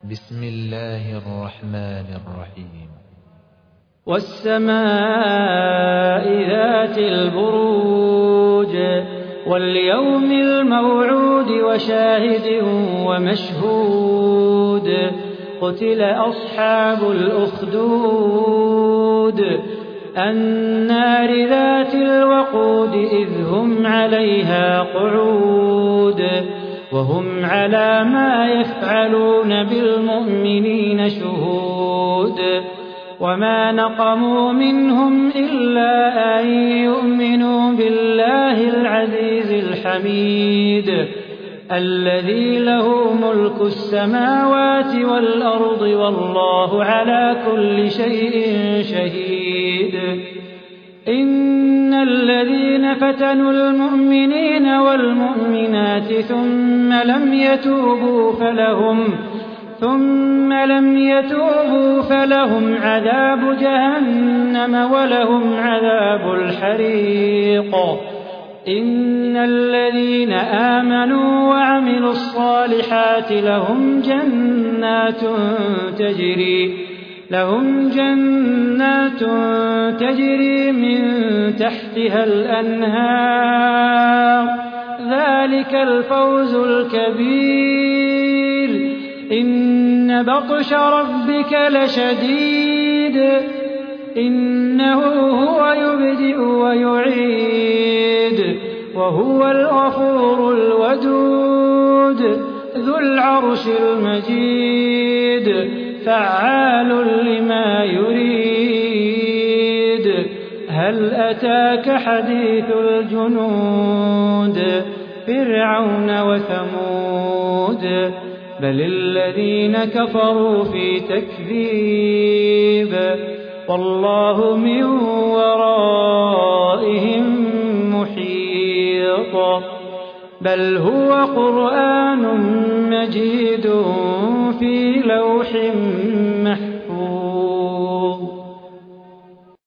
بسم الله الرحمن الرحيم. والسماء ذات البروج واليوم الموعود وشاهد ومشهود قتل أصحاب الأخدود النار ذات الوقود إذ هم عليها قعود وهم على ما يفعلون بالمؤمنين شهود وما نقموا منهم إلا أن يؤمنوا بالله العزيز الحميد الذي له ملك السماوات والأرض والله على كل شيء شهيد. إن الذين فتنوا المؤمنين والمؤمنات ثم لم يتوبوا فلهم عذاب جهنم ولهم عذاب الحريق. إن الذين آمنوا وعملوا الصالحات لهم جنات تجري من تحتها الأنهار ذلك الفوز الكبير. إن بطش ربك لشديد إنه هو يبدئ ويعيد وهو الغفور الودود ذو العرش المجيد فعال لما يريد. هل أتاك حديث الجنود فرعون وثمود بل الذين كفروا في تكذيب والله من ورائهم محيط. بل هو قرآن مجيد في لوح محفوظ.